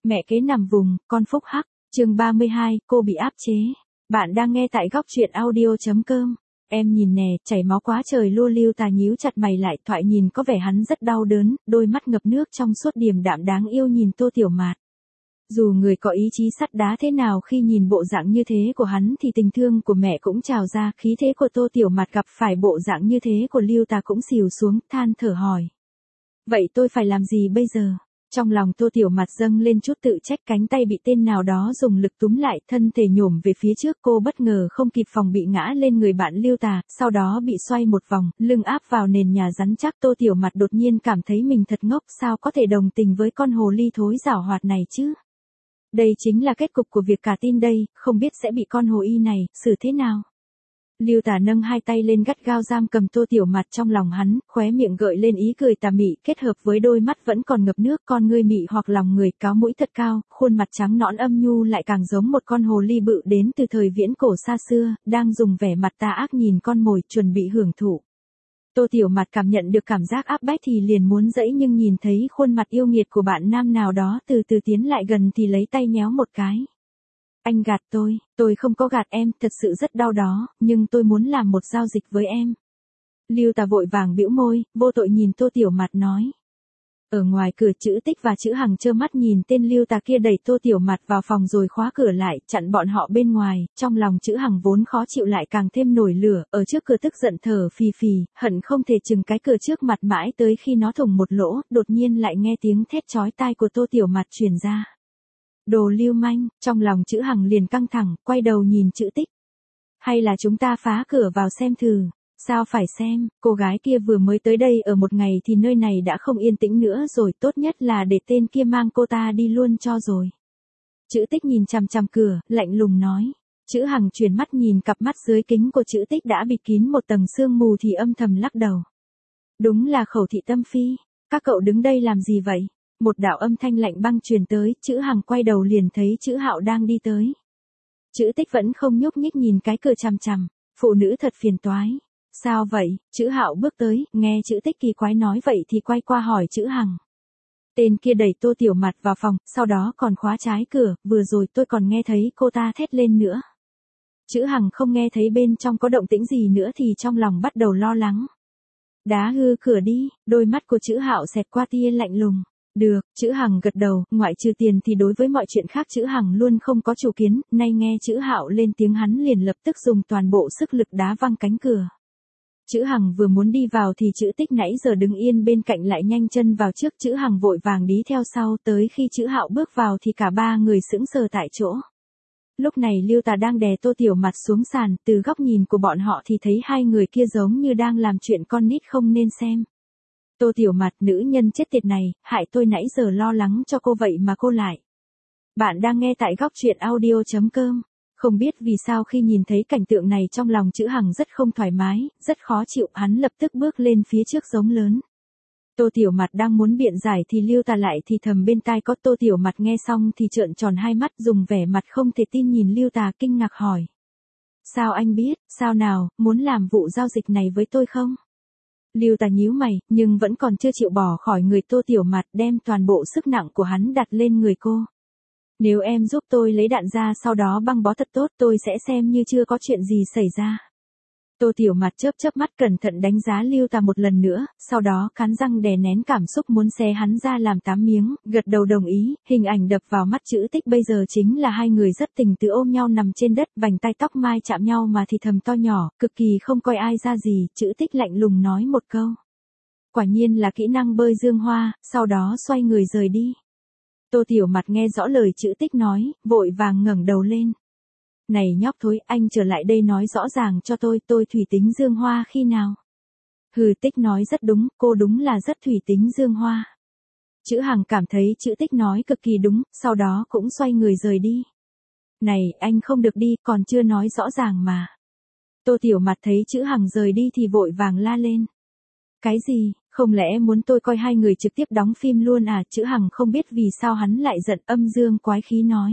Mẹ kế nằm vùng, con phúc hắc, chương 32, cô bị áp chế. Bạn đang nghe tại góc truyện audio.com. Em nhìn nè, chảy máu quá trời luôn. Lưu Tà nhíu chặt mày lại, thoại nhìn có vẻ hắn rất đau đớn, đôi mắt ngập nước trong suốt điềm đạm đáng yêu nhìn Tô Tiểu Mạt. Dù người có ý chí sắt đá thế nào khi nhìn bộ dạng như thế của hắn thì tình thương của mẹ cũng trào ra, khí thế của Tô Tiểu Mạt gặp phải bộ dạng như thế của Lưu Tà cũng xìu xuống, than thở hỏi. Vậy tôi phải làm gì bây giờ? Trong lòng Tô Tiểu Mạt dâng lên chút tự trách, cánh tay bị tên nào đó dùng lực túm lại, thân thể nhổm về phía trước, cô bất ngờ không kịp phòng bị ngã lên người bạn Lưu Tà, sau đó bị xoay một vòng, lưng áp vào nền nhà rắn chắc. Tô Tiểu Mạt đột nhiên cảm thấy mình thật ngốc, sao có thể đồng tình với con hồ ly thối giảo hoạt này chứ? Đây chính là kết cục của việc cả tin đây, không biết sẽ bị con hồ y này xử thế nào. Lưu Tà nâng hai tay lên gắt gao giam cầm Tô Tiểu Mạt trong lòng hắn, khóe miệng gợi lên ý cười tà mị, kết hợp với đôi mắt vẫn còn ngập nước, con ngươi mị hoặc lòng người, cáo mũi thật cao, khuôn mặt trắng nõn âm nhu lại càng giống một con hồ ly bự đến từ thời viễn cổ xa xưa, đang dùng vẻ mặt tà ác nhìn con mồi, chuẩn bị hưởng thụ. Tô Tiểu Mạt cảm nhận được cảm giác áp bách thì liền muốn dẫy, nhưng nhìn thấy khuôn mặt yêu nghiệt của bạn nam nào đó từ từ tiến lại gần thì lấy tay nhéo một cái. Anh gạt tôi không có gạt em, thật sự rất đau đó, nhưng tôi muốn làm một giao dịch với em. Lưu Tà vội vàng bĩu môi, vô tội nhìn Tô Tiểu Mạt nói. Ở ngoài cửa Chữ Tích và Chữ Hằng trơ mắt nhìn tên Lưu Tà kia đẩy Tô Tiểu Mạt vào phòng rồi khóa cửa lại, chặn bọn họ bên ngoài, trong lòng Chữ Hằng vốn khó chịu lại càng thêm nổi lửa, ở trước cửa tức giận thở phì phì, hận không thể chừng cái cửa trước mặt mãi tới khi nó thủng một lỗ, đột nhiên lại nghe tiếng thét chói tai của Tô Tiểu Mạt truyền ra. Đồ lưu manh, trong lòng Chữ Hằng liền căng thẳng, quay đầu nhìn Chữ Tích. Hay là chúng ta phá cửa vào xem thử? Sao phải xem, cô gái kia vừa mới tới đây ở một ngày thì nơi này đã không yên tĩnh nữa rồi, tốt nhất là để tên kia mang cô ta đi luôn cho rồi. Chữ Tích nhìn chằm chằm cửa, lạnh lùng nói. Chữ Hằng chuyển mắt nhìn cặp mắt dưới kính của Chữ Tích đã bịt kín một tầng sương mù thì âm thầm lắc đầu. Đúng là Khẩu Thị Tâm Phi, các cậu đứng đây làm gì vậy? Một đạo âm thanh lạnh băng truyền tới, Chữ Hằng quay đầu liền thấy Chữ Hạo đang đi tới. Chữ Tích vẫn không nhúc nhích nhìn cái cửa chằm chằm, phụ nữ thật phiền toái. Sao vậy? Chữ Hạo bước tới, nghe Chữ Tích kỳ quái nói vậy thì quay qua hỏi Chữ Hằng. Tên kia đẩy Tô Tiểu Mạt vào phòng, sau đó còn khóa trái cửa, vừa rồi tôi còn nghe thấy cô ta thét lên nữa. Chữ Hằng không nghe thấy bên trong có động tĩnh gì nữa thì trong lòng bắt đầu lo lắng. Đá hư cửa đi, đôi mắt của Chữ Hạo xẹt qua tia lạnh lùng. Được, Chữ Hằng gật đầu, ngoại trừ tiền thì đối với mọi chuyện khác Chữ Hằng luôn không có chủ kiến, nay nghe Chữ Hạo lên tiếng hắn liền lập tức dùng toàn bộ sức lực đá văng cánh cửa. Chữ Hằng vừa muốn đi vào thì Chữ Tích nãy giờ đứng yên bên cạnh lại nhanh chân vào trước, Chữ Hằng vội vàng đi theo sau, tới khi Chữ Hạo bước vào thì cả ba người sững sờ tại chỗ. Lúc này Lưu Tà đang đè Tô Tiểu Mạt xuống sàn, từ góc nhìn của bọn họ thì thấy hai người kia giống như đang làm chuyện con nít không nên xem. Tô Tiểu Mạt, nữ nhân chết tiệt này, hại tôi nãy giờ lo lắng cho cô vậy mà cô lại. Bạn đang nghe tại góc truyện audio.com. Không biết vì sao khi nhìn thấy cảnh tượng này trong lòng Chữ Hằng rất không thoải mái, rất khó chịu, hắn lập tức bước lên phía trước giống lớn. Tô Tiểu Mạt đang muốn biện giải thì Lưu Tà lại thì thầm bên tai có. Tô Tiểu Mạt nghe xong thì trợn tròn hai mắt, dùng vẻ mặt không thể tin nhìn Lưu Tà, kinh ngạc hỏi. Sao anh biết, sao nào, muốn làm vụ giao dịch này với tôi không? Lưu Tà nhíu mày, nhưng vẫn còn chưa chịu bỏ khỏi người Tô Tiểu Mạt, đem toàn bộ sức nặng của hắn đặt lên người cô. Nếu em giúp tôi lấy đạn ra sau đó băng bó thật tốt, tôi sẽ xem như chưa có chuyện gì xảy ra. Tô Tiểu Mạt chớp mắt cẩn thận đánh giá Lưu Tà một lần nữa, sau đó cắn răng đè nén cảm xúc muốn xé hắn ra làm 8 miếng, gật đầu đồng ý. Hình ảnh đập vào mắt Chữ Tích bây giờ chính là hai người rất tình tứ ôm nhau nằm trên đất, vành tai tóc mai chạm nhau mà thì thầm to nhỏ, cực kỳ không coi ai ra gì. Chữ Tích lạnh lùng nói một câu. Quả nhiên là kỹ năng bơi dương hoa, sau đó xoay người rời đi. Tô Tiểu Mạt nghe rõ lời Chữ Tích nói, vội vàng ngẩng đầu lên. Này nhóc thối, anh trở lại đây nói rõ ràng cho tôi thủy tính dương hoa khi nào? Hừ, Tích nói rất đúng, cô đúng là rất thủy tính dương hoa. Chữ Hằng cảm thấy Chữ Tích nói cực kỳ đúng, sau đó cũng xoay người rời đi. Này, anh không được đi, còn chưa nói rõ ràng mà. Tô Tiểu Mạt thấy Chữ Hằng rời đi thì vội vàng la lên. Cái gì, không lẽ muốn tôi coi hai người trực tiếp đóng phim luôn à? Chữ Hằng không biết vì sao hắn lại giận, âm dương quái khí nói.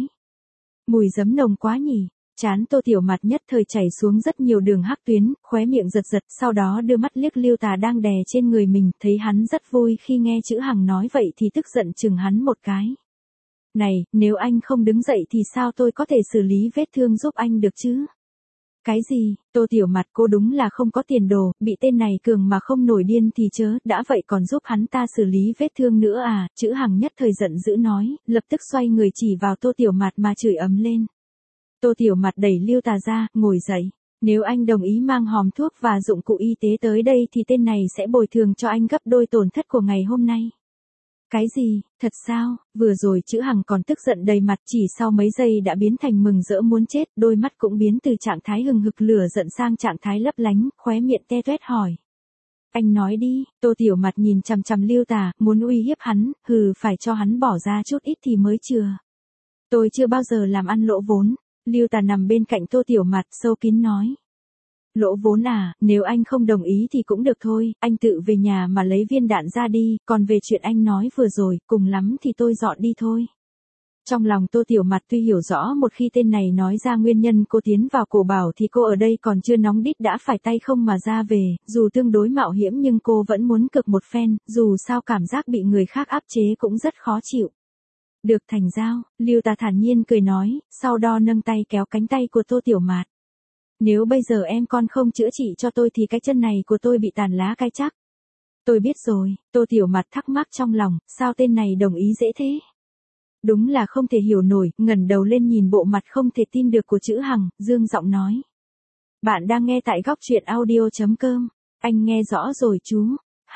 Mùi giấm nồng quá nhỉ. Chán Tô Tiểu Mạt nhất thời chảy xuống rất nhiều đường hắc tuyến, khóe miệng giật giật, sau đó đưa mắt liếc Lưu Tà đang đè trên người mình, thấy hắn rất vui khi nghe Chữ Hằng nói vậy thì tức giận chừng hắn một cái. Này, nếu anh không đứng dậy thì sao tôi có thể xử lý vết thương giúp anh được chứ? Cái gì, Tô Tiểu Mặt cô đúng là không có tiền đồ, bị tên này cường mà không nổi điên thì chớ, đã vậy còn giúp hắn ta xử lý vết thương nữa à, Chữ Hằng nhất thời giận dữ nói, lập tức xoay người chỉ vào Tô Tiểu Mặt mà chửi ấm lên. Tô Tiểu Mặt đẩy Lưu Tà ra, ngồi dậy. Nếu anh đồng ý mang hòm thuốc và dụng cụ y tế tới đây thì tên này sẽ bồi thường cho anh gấp đôi tổn thất của ngày hôm nay. Cái gì, thật sao, vừa rồi Chữ Hằng còn tức giận đầy mặt chỉ sau mấy giây đã biến thành mừng rỡ muốn chết, đôi mắt cũng biến từ trạng thái hừng hực lửa giận sang trạng thái lấp lánh, khóe miệng te toét hỏi. Anh nói đi, Tô Tiểu Mặt nhìn chằm chằm Lưu Tà, muốn uy hiếp hắn, phải cho hắn bỏ ra chút ít thì mới chừa. Tôi chưa bao giờ làm ăn lỗ vốn, Lưu Tà nằm bên cạnh Tô Tiểu Mặt sâu kín nói. Lỗ vốn à, nếu anh không đồng ý thì cũng được thôi, anh tự về nhà mà lấy viên đạn ra đi, còn về chuyện anh nói vừa rồi, cùng lắm thì tôi dọn đi thôi. Trong lòng Tô Tiểu Mặt tuy hiểu rõ một khi tên này nói ra nguyên nhân cô tiến vào Cổ Bảo thì cô ở đây còn chưa nóng đít đã phải tay không mà ra về, dù tương đối mạo hiểm nhưng cô vẫn muốn cực một phen, dù sao cảm giác bị người khác áp chế cũng rất khó chịu. Được thành giao, Lưu Tà thản nhiên cười nói, sau đó nâng tay kéo cánh tay của Tô Tiểu Mặt. Nếu bây giờ em con không chữa trị cho tôi thì cái chân này của tôi bị tàn lá cái chắc. Tôi biết rồi, Tô Tiểu Mặt thắc mắc trong lòng, sao tên này đồng ý dễ thế? Đúng là không thể hiểu nổi, ngẩng đầu lên nhìn bộ mặt không thể tin được của Chữ Hằng, dương giọng nói. Bạn đang nghe tại góc truyện audio.com, anh nghe rõ rồi chú,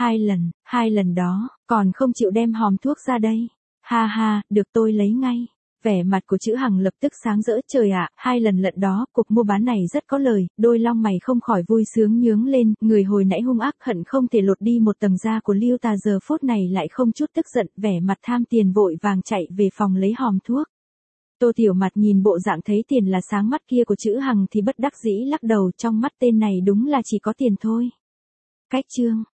2 lần đó, còn không chịu đem hòm thuốc ra đây. Ha ha, được tôi lấy ngay. Vẻ mặt của Chữ Hằng lập tức sáng rỡ, trời ạ, 2 lần lận đó, cuộc mua bán này rất có lời, đôi lông mày không khỏi vui sướng nhướng lên, người hồi nãy hung ác hận không thể lột đi một tầng da của Lưu Tà giờ phút này lại không chút tức giận, vẻ mặt tham tiền vội vàng chạy về phòng lấy hòm thuốc. Tô Tiểu Mặt nhìn bộ dạng thấy tiền là sáng mắt kia của Chữ Hằng thì bất đắc dĩ lắc đầu, trong mắt tên này đúng là chỉ có tiền thôi. Cách chương